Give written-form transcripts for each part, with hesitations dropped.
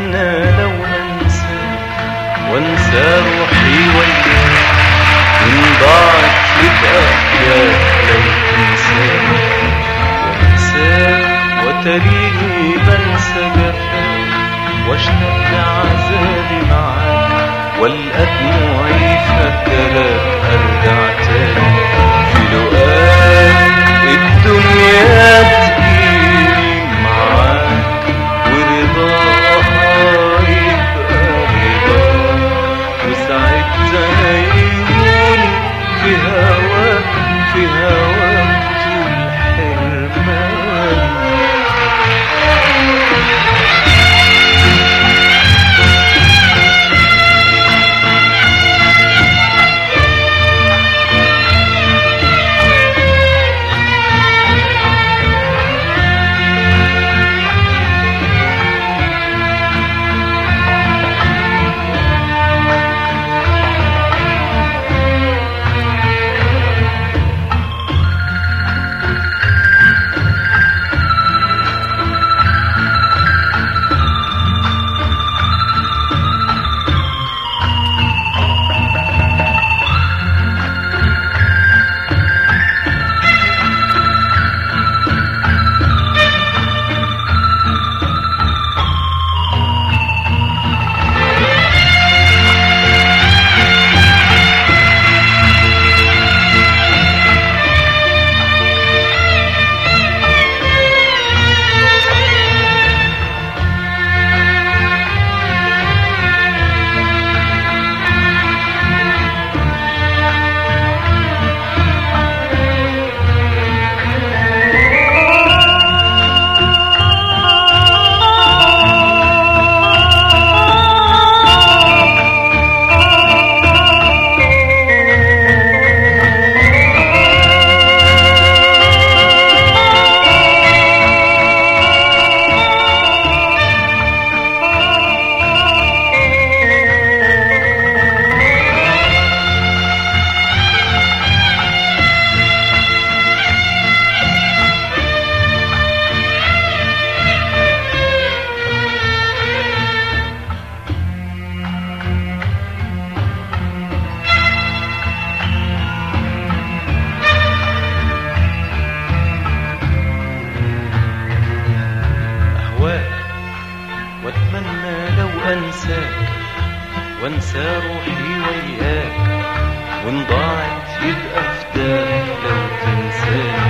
واتمنى لو انسى وانسى روحي وياك، وان ضاعت يبقى فداك لو تنساني وانساك وتريني بنسى جفاك، واشتاق لعذابي معاك والقى دموعي فاكراك ارجع تاني في لقاك الدنيا تجيني معاك ورضاها يبقى رضاك، وساعتها يهون في هواك في هواك طول حرمان. واتمنى لو انساك وانسى روحي وياك، وان ضاعت يبقى فداك لو تنساني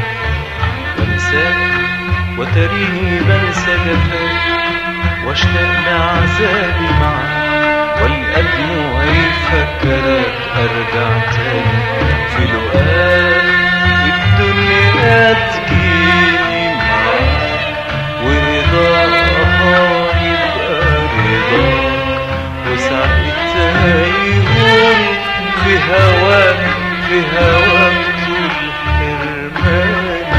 وانساك وتريني بنسى جفاك، واشتاق لعذابي معاك والقى دموعي فاكراك ارجع تاني في لقاك الدنيا تجيني معاك ورضاها وساعتها يهون في هواك في هواك طول حرماني.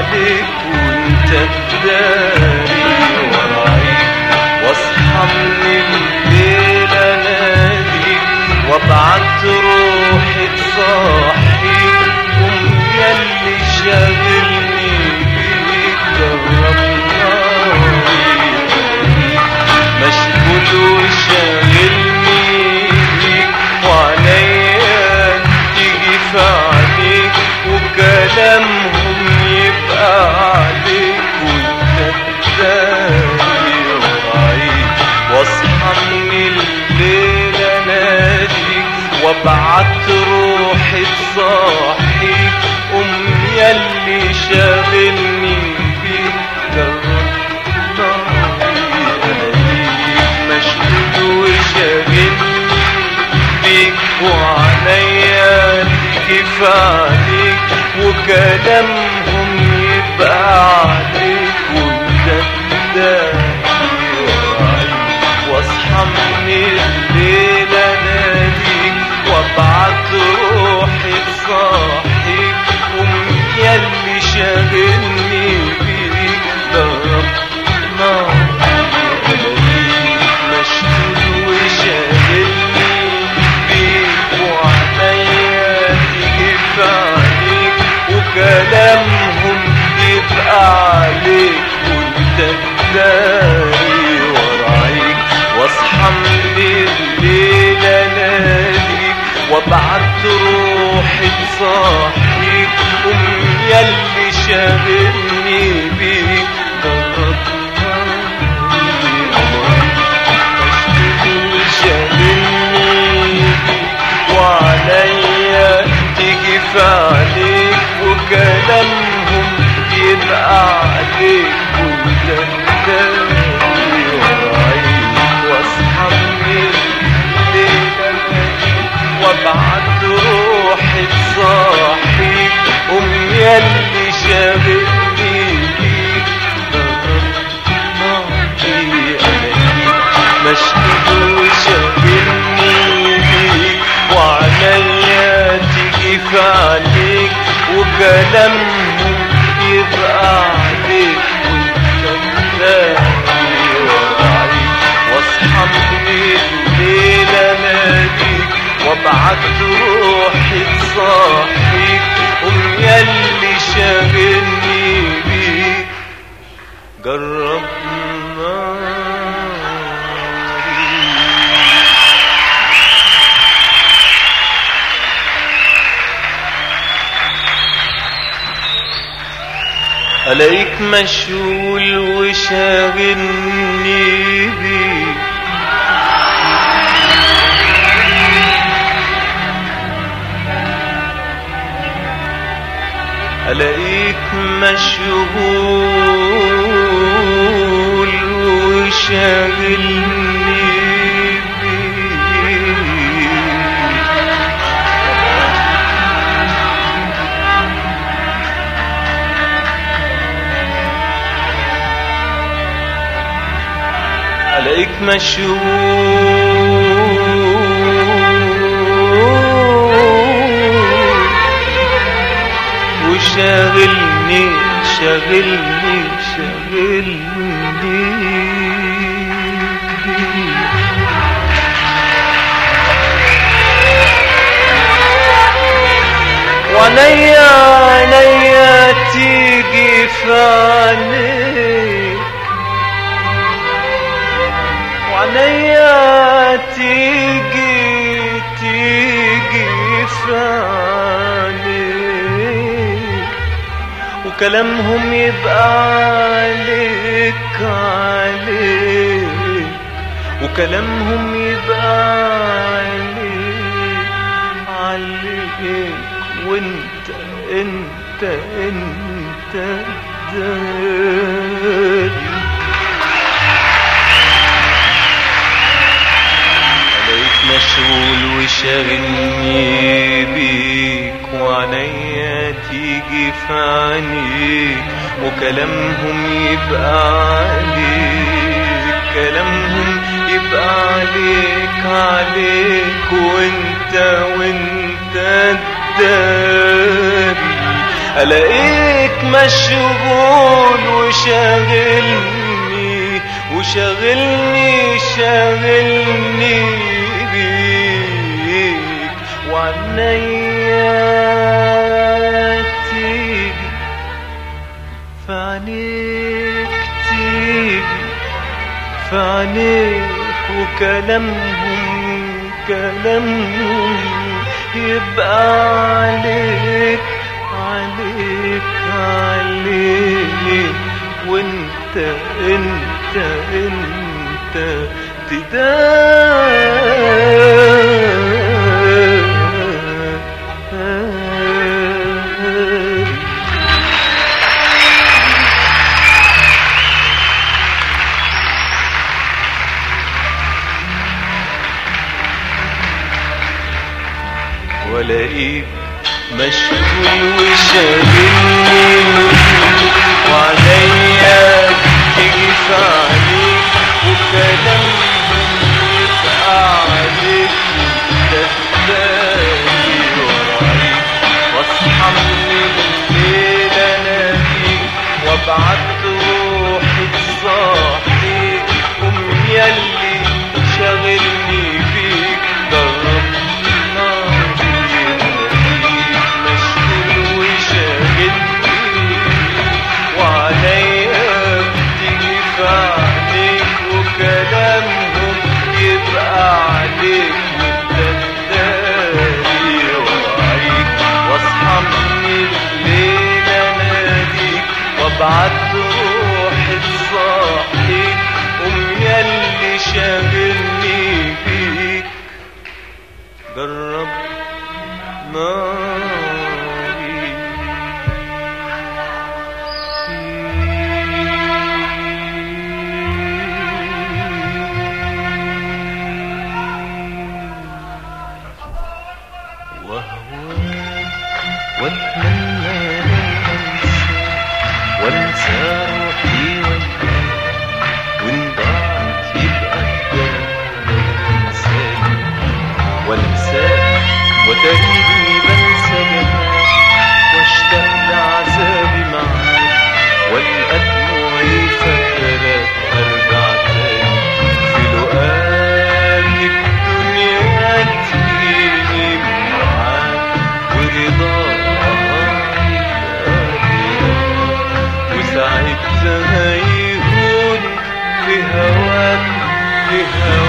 عليك وانت تداري ورايك، واصحى من الليل اناديك وابعت روحي تصحيك، قوم ياللي شاغلني بيك جرب ناري، مشغول وشاغلني بيك وعليا تيجي في عينيك وكلامهم يبقى عليك وانت تداري ورايك، واصحى من الليل اناديك وابعت روحي تصحيك، قوم ياللي شاغلني بيك جرب ناري، اناديك مشغول وشاغلني بيك وعليا تيجي في عينيك وكلامهم يبقى عليك وانت تداري ورايك، واصحى من الليل اناديك وابعت روحي تصحيك، قوم ياللي شاغلني بيك ضرب ناري، اناديك مشغول وشاغلني بيك وعليا تيجي في عينيك وكلامهم يبقى عليك وانت تداري ورايك، واصحى من الليل اناديك وابعت روحي تصحيك، قوم ياللي شاغلني بيك جرب ناري، مشغول شاغلني بيك وعليا تيجي في عليك وكلامهم يبقى عليك وانت تداري ورايك، واصحى من الليل اناديك وابعت روحي تصحيك، قوم ياللي شاغلني بيك جرب ناري، اناديك مشغول شاغلني بيك وعليا تيجي في عليك وكلامهم يبقى عليك وانت تداري ورايك، واصحى من الليل اناديك وابعت روحي تصحيك، قوم ياللي شاغلني بيك جرب ناري. ألاقيك مشغول وشاغلني بيك، ألاقيك مشغول وشاغلني بيك، ألاقيك مشغول وشاغلني شاغلني شاغلني، وعليا عينيا تيجي في عينيك، وعليا تيجي في عينيك وكلامهم يبقى عليك عليك، وكلامهم يبقى عليك عليك، وانت داري، عليك مشغول وشاغلني بيك وعليا تيجي في عينيك وكلامهم يبقى عليك، كلامهم يبقى عليك عليك، وانت تداري، ألاقيك مشغول وشاغلني وشاغلني شاغلني بيك وعنيا تيجي فعنيك تيجي فعنيك وكلامهم يبقى عليك عليك عليك وانت انت انت ولاقيك مشغول وشاغلني وعليا تيجي في عليك وكلامهم يبقى عليك تداري ورايك واصحى من الليل اناديك وابعت روحي تصحيك قوم ياللي شاغلني بيك جرب كلامهم يبقى عليك وتداري ورايك واصحى من الليل اناديك وابعت روحي تصحيك قوم ياللي شاغلني بيك جرب ناري واتمنى وانسى روحي وان ضاعت يبقى وانساك وتريني بنسى جمالك واشتاق لعذابي معاك والقى دموعي فاكرك ارجع تاني في لقاك الدنيا تجيني معاك ورضاك وساعتها يهون في هواك